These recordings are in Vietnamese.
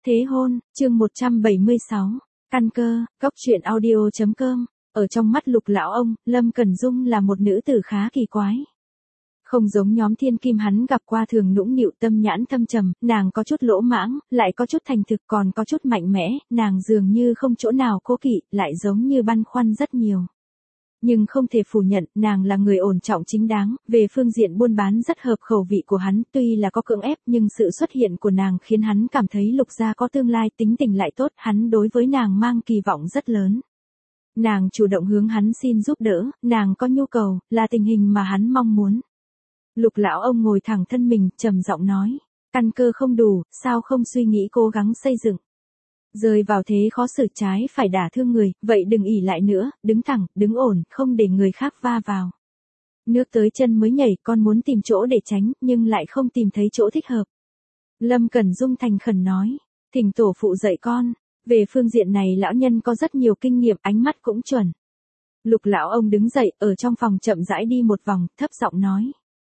Thế hôn, chương 176, căn cơ, cóc truyện audio.com. Ở trong mắt Lục lão ông, Lâm Cẩn Dung là một nữ tử khá kỳ quái. Không giống nhóm thiên kim hắn gặp qua thường nũng nịu tâm nhãn thâm trầm, nàng có chút lỗ mãng, lại có chút thành thực còn có chút mạnh mẽ, nàng dường như không chỗ nào cố kỵ, lại giống như băn khoăn rất nhiều. Nhưng không thể phủ nhận, nàng là người ổn trọng chính đáng, về phương diện buôn bán rất hợp khẩu vị của hắn, tuy là có cưỡng ép nhưng sự xuất hiện của nàng khiến hắn cảm thấy Lục gia có tương lai, tính tình lại tốt, hắn đối với nàng mang kỳ vọng rất lớn. Nàng chủ động hướng hắn xin giúp đỡ, nàng có nhu cầu, là tình hình mà hắn mong muốn. Lục lão ông ngồi thẳng thân mình, trầm giọng nói, căn cơ không đủ, sao không suy nghĩ cố gắng xây dựng. Rơi vào thế khó xử trái phải đả thương người, vậy đừng ỷ lại nữa, đứng thẳng, đứng ổn, không để người khác va vào. Nước tới chân mới nhảy, con muốn tìm chỗ để tránh, nhưng lại không tìm thấy chỗ thích hợp. Lâm Cẩn Dung thành khẩn nói, thỉnh tổ phụ dạy con, về phương diện này lão nhân có rất nhiều kinh nghiệm, ánh mắt cũng chuẩn. Lục lão ông đứng dậy, ở trong phòng chậm rãi đi một vòng, thấp giọng nói.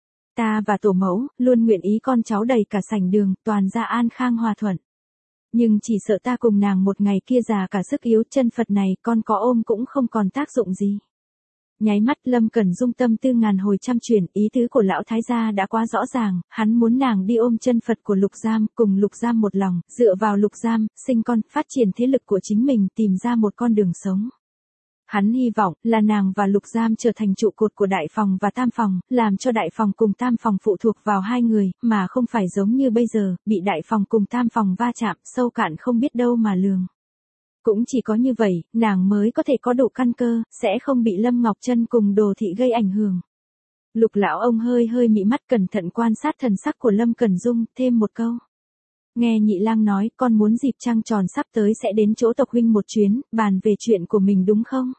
Ta và tổ mẫu, luôn nguyện ý con cháu đầy cả sảnh đường, toàn gia an khang hòa thuận. Nhưng chỉ sợ ta cùng nàng một ngày kia già cả sức yếu, chân Phật này con có ôm cũng không còn tác dụng gì. Nháy mắt Lâm Cẩn Dung tâm tư ngàn hồi trăm chuyển, ý tứ của lão thái gia đã quá rõ ràng, hắn muốn nàng đi ôm chân Phật của Lục Giam, cùng Lục Giam một lòng, dựa vào Lục Giam, sinh con, phát triển thế lực của chính mình, tìm ra một con đường sống. Hắn hy vọng là nàng và Lục Giam trở thành trụ cột của đại phòng và tam phòng, làm cho đại phòng cùng tam phòng phụ thuộc vào hai người, mà không phải giống như bây giờ, bị đại phòng cùng tam phòng va chạm, sâu cạn không biết đâu mà lường. Cũng chỉ có như vậy, nàng mới có thể có đủ căn cơ, sẽ không bị Lâm Ngọc Trân cùng Đồ Thị gây ảnh hưởng. Lục lão ông hơi hơi mị mắt cẩn thận quan sát thần sắc của Lâm Cẩn Dung, thêm một câu. Nghe nhị lang nói, con muốn dịp trăng tròn sắp tới sẽ đến chỗ tộc huynh một chuyến, bàn về chuyện của mình đúng không?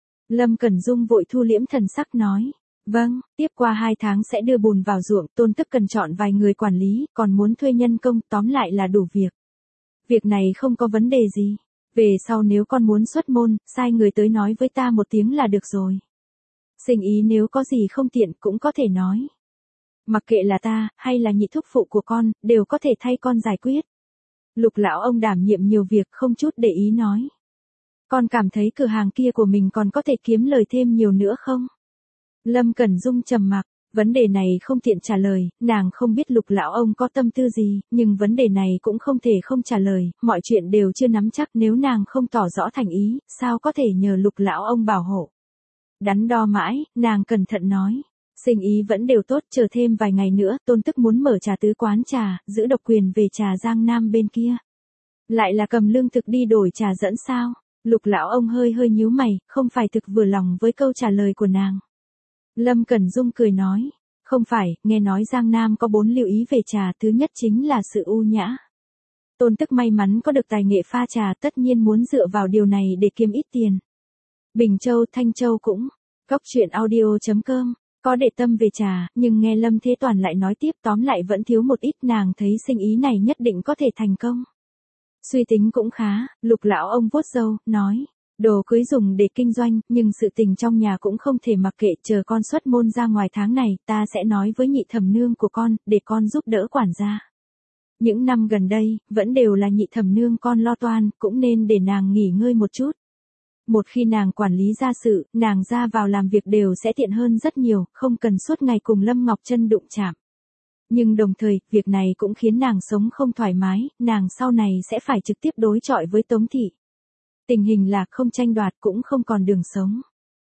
Lâm Cẩn Dung vội thu liễm thần sắc nói. Vâng, tiếp qua 2 tháng sẽ đưa bùn vào ruộng, Tôn Tức cần chọn vài người quản lý, còn muốn thuê nhân công, tóm lại là đủ việc. Việc này không có vấn đề gì. Về sau nếu con muốn xuất môn, sai người tới nói với ta một tiếng là được rồi. Sinh ý nếu có gì không tiện cũng có thể nói. Mặc kệ là ta, hay là nhị thúc phụ của con, đều có thể thay con giải quyết. Lục lão ông đảm nhiệm nhiều việc không chút để ý nói. Con cảm thấy cửa hàng kia của mình còn có thể kiếm lời thêm nhiều nữa không? Lâm Cẩn Dung trầm mặc, vấn đề này không tiện trả lời, nàng không biết lục lão ông có tâm tư gì, nhưng vấn đề này cũng không thể không trả lời, mọi chuyện đều chưa nắm chắc, nếu nàng không tỏ rõ thành ý, sao có thể nhờ lục lão ông bảo hộ. Đắn đo mãi, nàng cẩn thận nói. Sinh ý vẫn đều tốt, chờ thêm vài ngày nữa, Tôn Tức muốn mở trà tứ quán trà, giữ độc quyền về trà Giang Nam bên kia. Lại là cầm lương thực đi đổi trà dẫn sao? Lục lão ông hơi hơi nhíu mày, không phải thực vừa lòng với câu trả lời của nàng. Lâm Cẩn Dung cười nói, không phải, nghe nói Giang Nam có 4 lưu ý về trà, thứ nhất chính là sự ưu nhã. Tôn Tức may mắn có được tài nghệ pha trà, tất nhiên muốn dựa vào điều này để kiếm ít tiền. Bình Châu, Thanh Châu cũng, cóc truyện audio.com. Có để tâm về trà, nhưng nghe Lâm Thế Toàn lại nói tiếp, tóm lại vẫn thiếu một ít, nàng thấy sinh ý này nhất định có thể thành công. Suy tính cũng khá, lục lão ông vuốt râu, nói, đồ cưới dùng để kinh doanh, nhưng sự tình trong nhà cũng không thể mặc kệ, chờ con xuất môn ra ngoài tháng này, ta sẽ nói với nhị thẩm nương của con, để con giúp đỡ quản gia. Những năm gần đây, vẫn đều là nhị thẩm nương con lo toan, cũng nên để nàng nghỉ ngơi một chút. Một khi nàng quản lý gia sự, nàng ra vào làm việc đều sẽ tiện hơn rất nhiều, không cần suốt ngày cùng Lâm Ngọc Trân đụng chạm. Nhưng đồng thời, việc này cũng khiến nàng sống không thoải mái, nàng sau này sẽ phải trực tiếp đối chọi với Tống Thị. Tình hình là không tranh đoạt cũng không còn đường sống.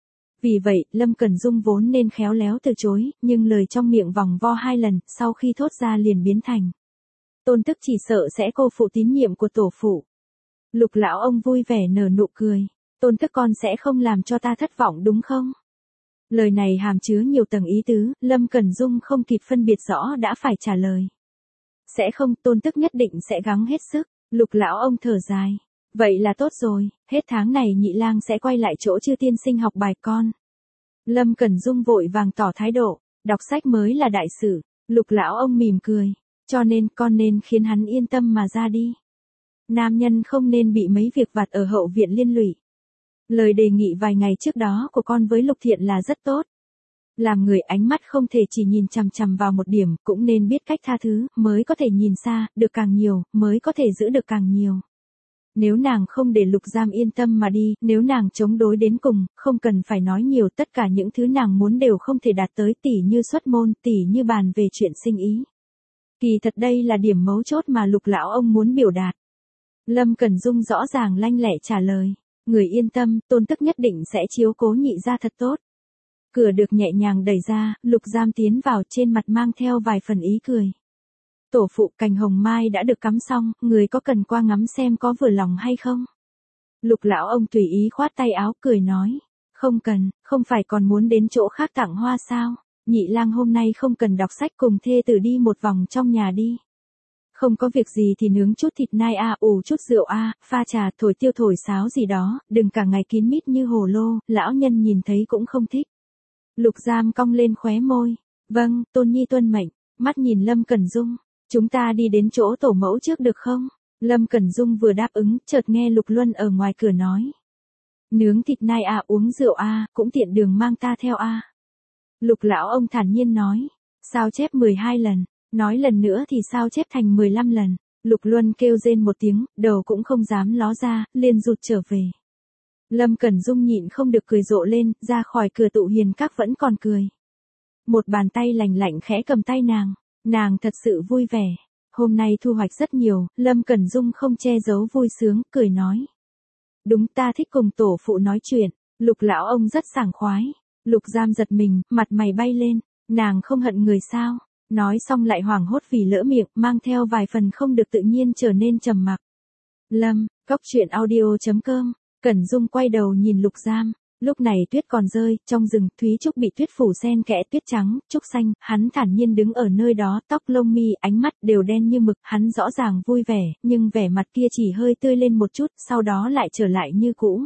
Vì vậy, Lâm Cẩn Dung vốn nên khéo léo từ chối, nhưng lời trong miệng vòng vo 2 lần, sau khi thốt ra liền biến thành. Tôn Tức chỉ sợ sẽ cô phụ tín nhiệm của tổ phụ. Lục lão ông vui vẻ nở nụ cười. Tôn Tức con sẽ không làm cho ta thất vọng đúng không? Lời này hàm chứa nhiều tầng ý tứ, Lâm Cẩn Dung không kịp phân biệt rõ đã phải trả lời. Sẽ không, Tôn Tức nhất định sẽ gắng hết sức, lục lão ông thở dài. Vậy là tốt rồi, hết tháng này nhị lang sẽ quay lại chỗ Chư tiên sinh học bài con. Lâm Cẩn Dung vội vàng tỏ thái độ, đọc sách mới là đại sự, lục lão ông mỉm cười, cho nên con nên khiến hắn yên tâm mà ra đi. Nam nhân không nên bị mấy việc vặt ở hậu viện liên lụy. Lời đề nghị vài ngày trước đó của con với Lục Thiện là rất tốt. Làm người ánh mắt không thể chỉ nhìn chằm chằm vào một điểm, cũng nên biết cách tha thứ, mới có thể nhìn xa, được càng nhiều, mới có thể giữ được càng nhiều. Nếu nàng không để Lục Giam yên tâm mà đi, nếu nàng chống đối đến cùng, không cần phải nói nhiều, tất cả những thứ nàng muốn đều không thể đạt tới, tỉ như xuất môn, tỉ như bàn về chuyện sinh ý. Kỳ thật đây là điểm mấu chốt mà Lục lão ông muốn biểu đạt. Lâm Cẩn Dung rõ ràng lanh lẹ trả lời. Người yên tâm, Tôn Tức nhất định sẽ chiếu cố nhị gia thật tốt. Cửa được nhẹ nhàng đẩy ra, Lục Giam tiến vào, trên mặt mang theo vài phần ý cười. Tổ phụ, cành hồng mai đã được cắm xong, người có cần qua ngắm xem có vừa lòng hay không? Lục lão ông tùy ý khoát tay áo, cười nói. Không cần, không phải còn muốn đến chỗ khác tặng hoa sao? Nhị lang hôm nay không cần đọc sách, cùng thê tử đi một vòng trong nhà đi. Không có việc gì thì nướng chút thịt nai ủ chút rượu pha trà, thổi tiêu thổi sáo gì đó, đừng cả ngày kín mít như hồ lô, lão nhân nhìn thấy cũng không thích. Lục Giam cong lên khóe môi. Vâng, Tôn Nhi tuân mệnh. Mắt nhìn Lâm Cẩn Dung. Chúng ta đi đến chỗ tổ mẫu trước được không? Lâm Cẩn Dung vừa đáp ứng, chợt nghe Lục Luân ở ngoài cửa nói. Nướng thịt nai uống rượu cũng tiện đường mang ta theo Lục lão ông thản nhiên nói. Sao chép 12 lần, nói lần nữa thì sao chép thành 15 lần. Lục Luân kêu rên một tiếng, đầu cũng không dám ló ra, liền rụt trở về. Lâm Cẩn Dung nhịn không được cười rộ lên, ra khỏi cửa tụ hiền các vẫn còn cười. Một bàn tay lành lạnh khẽ cầm tay nàng thật sự vui vẻ. Hôm nay thu hoạch rất nhiều, Lâm Cẩn Dung không che giấu vui sướng, cười nói. Đúng, ta thích cùng tổ phụ nói chuyện. Lục lão ông rất sảng khoái. Lục Giam giật mình, mặt mày bay lên. Nàng không hận người sao? Nói xong lại hoảng hốt vì lỡ miệng, mang theo vài phần không được tự nhiên trở nên trầm mặc. Lâm, Cóc.audio.com. Cẩn Dung quay đầu nhìn Lục Giam. Lúc này tuyết còn rơi, trong rừng, Thúy Trúc bị tuyết phủ xen kẽ, tuyết trắng, trúc xanh, hắn thản nhiên đứng ở nơi đó, tóc lông mi, ánh mắt đều đen như mực, hắn rõ ràng vui vẻ, nhưng vẻ mặt kia chỉ hơi tươi lên một chút, sau đó lại trở lại như cũ.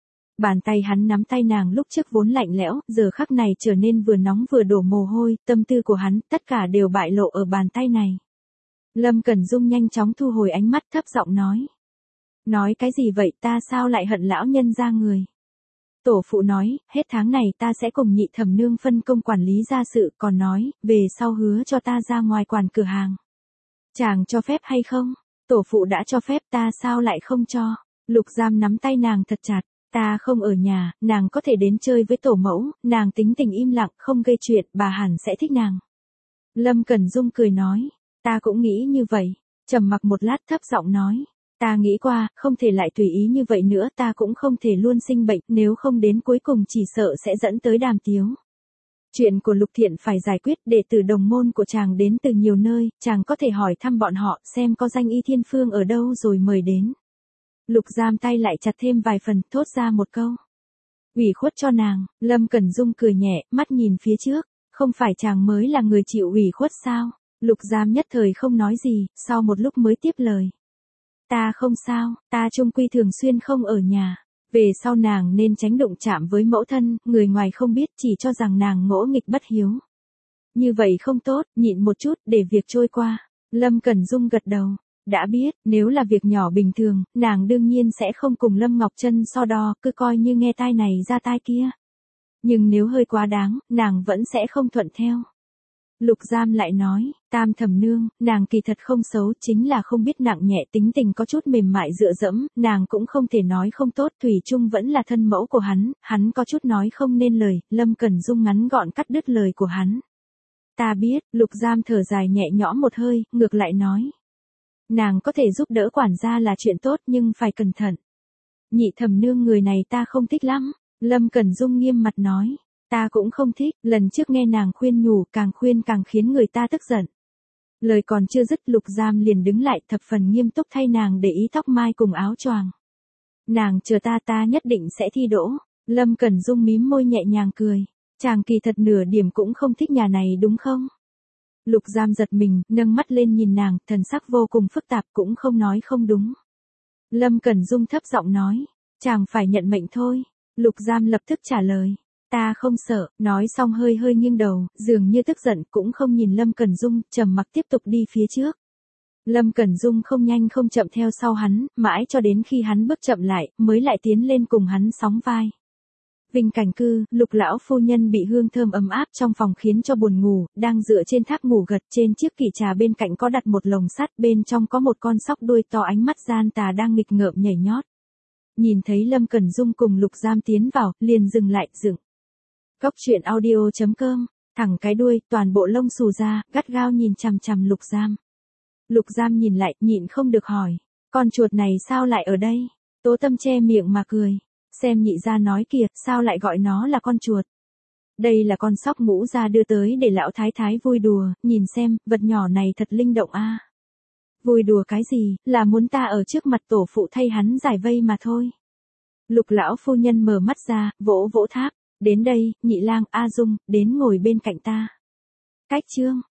Bàn tay hắn nắm tay nàng lúc trước vốn lạnh lẽo, giờ khắc này trở nên vừa nóng vừa đổ mồ hôi, tâm tư của hắn, tất cả đều bại lộ ở bàn tay này. Lâm Cẩn Dung nhanh chóng thu hồi ánh mắt, thấp giọng nói. Nói cái gì vậy, ta sao lại hận lão nhân gia người? Tổ phụ nói, hết tháng này ta sẽ cùng nhị thẩm nương phân công quản lý gia sự, còn nói, về sau hứa cho ta ra ngoài quản cửa hàng. Chàng cho phép hay không? Tổ phụ đã cho phép, ta sao lại không cho? Lục Giam nắm tay nàng thật chặt. Ta không ở nhà, nàng có thể đến chơi với tổ mẫu, nàng tính tình im lặng, không gây chuyện, bà hẳn sẽ thích nàng. Lâm Cẩn Dung cười nói, ta cũng nghĩ như vậy. Trầm mặc một lát, thấp giọng nói, ta nghĩ qua, không thể lại tùy ý như vậy nữa, ta cũng không thể luôn sinh bệnh, nếu không đến cuối cùng chỉ sợ sẽ dẫn tới đàm tiếu. Chuyện của Lục Thiện phải giải quyết, đệ tử đồng môn của chàng đến từ nhiều nơi, chàng có thể hỏi thăm bọn họ, xem có danh y thiên phương ở đâu rồi mời đến. Lục Giam tay lại chặt thêm vài phần, thốt ra một câu. Ủy khuất cho nàng. Lâm Cẩn Dung cười nhẹ, mắt nhìn phía trước. Không phải chàng mới là người chịu ủy khuất sao? Lục Giam nhất thời không nói gì, sau một lúc mới tiếp lời. Ta không sao, ta chung quy thường xuyên không ở nhà. Về sau nàng nên tránh đụng chạm với mẫu thân, người ngoài không biết, chỉ cho rằng nàng ngỗ nghịch bất hiếu. Như vậy không tốt, nhịn một chút, để việc trôi qua. Lâm Cẩn Dung gật đầu. Đã biết, nếu là việc nhỏ bình thường, nàng đương nhiên sẽ không cùng Lâm Ngọc Trân so đo, cứ coi như nghe tai này ra tai kia. Nhưng nếu hơi quá đáng, nàng vẫn sẽ không thuận theo. Lục Giam lại nói, Tam thẩm nương, nàng kỳ thật không xấu, chính là không biết nặng nhẹ, tính tình có chút mềm mại dựa dẫm, nàng cũng không thể nói không tốt, thủy chung vẫn là thân mẫu của hắn có chút nói không nên lời. Lâm Cẩn Dung ngắn gọn cắt đứt lời của hắn. Ta biết. Lục Giam thở dài nhẹ nhõm một hơi, ngược lại nói. Nàng có thể giúp đỡ quản gia là chuyện tốt, nhưng phải cẩn thận. Nhị thẩm nương người này ta không thích lắm. Lâm Cẩn Dung nghiêm mặt nói. Ta cũng không thích, lần trước nghe nàng khuyên nhủ, càng khuyên càng khiến người ta tức giận. Lời còn chưa dứt, Lục Giam liền đứng lại, thập phần nghiêm túc thay nàng để ý tóc mai cùng áo choàng. Nàng chờ ta nhất định sẽ thi đỗ. Lâm Cẩn Dung mím môi nhẹ nhàng cười. Chàng kỳ thật nửa điểm cũng không thích nhà này đúng không? Lục Giam giật mình, nâng mắt lên nhìn nàng, thần sắc vô cùng phức tạp, cũng không nói không đúng. Lâm Cẩn Dung thấp giọng nói, chàng phải nhận mệnh thôi. Lục Giam lập tức trả lời, ta không sợ. Nói xong hơi nghiêng đầu, dường như tức giận, cũng không nhìn Lâm Cẩn Dung, trầm mặc tiếp tục đi phía trước. Lâm Cẩn Dung không nhanh không chậm theo sau hắn, mãi cho đến khi hắn bước chậm lại, mới lại tiến lên cùng hắn sóng vai. Vinh Cảnh Cư, Lục lão phu nhân bị hương thơm ấm áp trong phòng khiến cho buồn ngủ, đang dựa trên tháp ngủ gật, trên chiếc kỷ trà bên cạnh có đặt một lồng sắt, bên trong có một con sóc đuôi to ánh mắt gian tà đang nghịch ngợm nhảy nhót. Nhìn thấy Lâm Cẩn Dung cùng Lục Giam tiến vào, liền dừng lại, dựng. Cốc truyện audio.com, thẳng cái đuôi, toàn bộ lông xù ra, gắt gao nhìn chằm chằm Lục Giam. Lục Giam nhìn lại, nhịn không được hỏi, con chuột này sao lại ở đây? Tố Tâm che miệng mà cười, xem nhị gia nói kìa, sao lại gọi nó là con chuột? Đây là con sóc Ngũ gia đưa tới để lão thái thái vui đùa, nhìn xem, vật nhỏ này thật linh động a. Vui đùa cái gì, là muốn ta ở trước mặt tổ phụ thay hắn giải vây mà thôi. Lục lão phu nhân mở mắt ra, vỗ vỗ tháp, đến đây, nhị lang, A Dung, đến ngồi bên cạnh ta. Cách chương.